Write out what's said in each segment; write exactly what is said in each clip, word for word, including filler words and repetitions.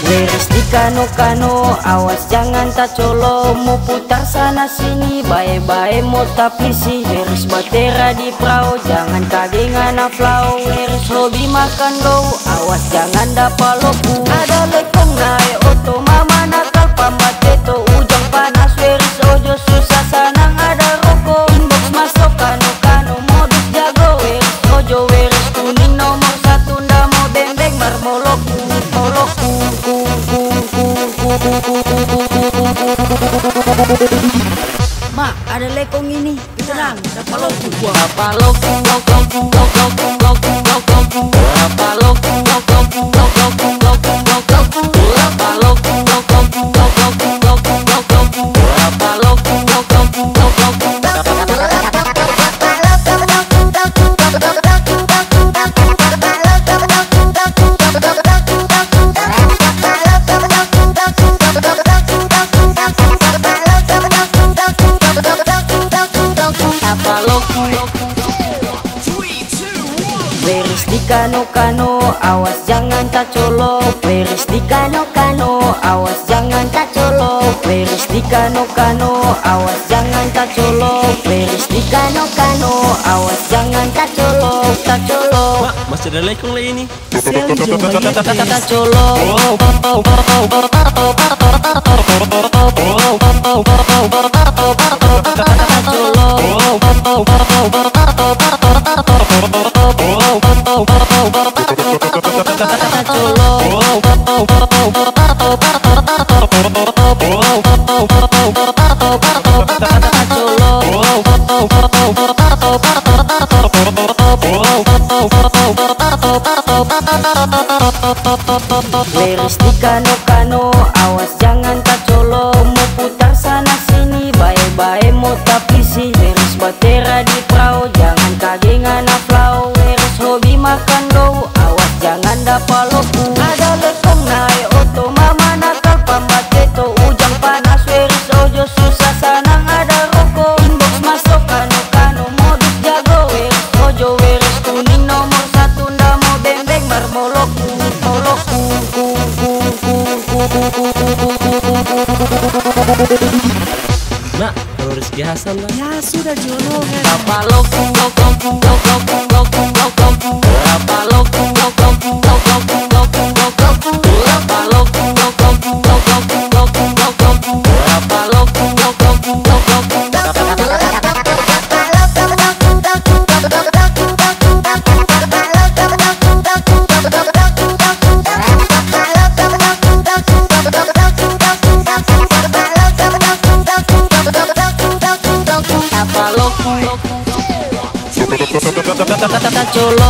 Beres di kano-kano, awas jangan tak colo. Mau putar sana sini, bae-bae mau tapi sih. Beres batera di perahu, jangan kagengan aflau. Beres hobi makan go, awas jangan dapat loku. Ada lekong naik oto, mama nakal pambat beto. Ujung panas, beres ojo susah sanang ada rokok. Inbox masuk kano-kano, modus jago. Beres ojo, beres kuning nomor satu. Nda mau bembeng marmoloku, moloku. Mak, ada lekong ini, tenang, dapat loku. Dapat loku, loku, loku, loku, loku, loku, dapat loku, loku, loku, loku, loku, loku, dapat loku, loku, loku, loku, loku, loku, dapat loku, loku, loku, Beres di kano-kano, awas jangan tak colo. Beres di kano-kano, awas jangan tak colo. Beres di kano-kano, awas jangan tak colo. Beres di kano-kano, awas jangan tak colo. Tak colo. Mak, masih ada lekong lagi ini. Tak colo. Beres di kano-kano, awas jangan tak colo. Mau putar sana sini, bae-bae mau tapi sih. Beres batera di perahu, jangan kagengan aflau. Beres hobi makan go, awas jangan dapat loku. Ada lekong naik oto, mama nakal pambat beto. Ujang panas, beres ojo susah sanang ada rokok. Inbox masuk kano-kano, modus jago. Beres ojo, beres kuning nomor satu. Nda mau bembeng marmoloku, moloku. Nak, kalau Rizky Hasan lah. Ya sudah jono kan. Dapat loku, loku, loku, loku, loku, loku, dapat loku, loku, loku, loku, loku, loku, dapat loku, loku, loku, loku, loku, loku, dapat loku, loku, loku, tak colo.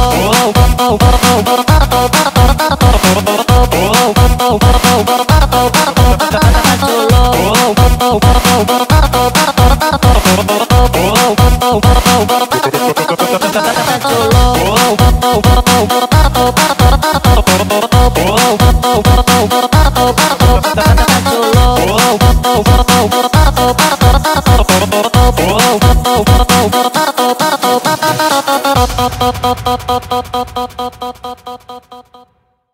Colo.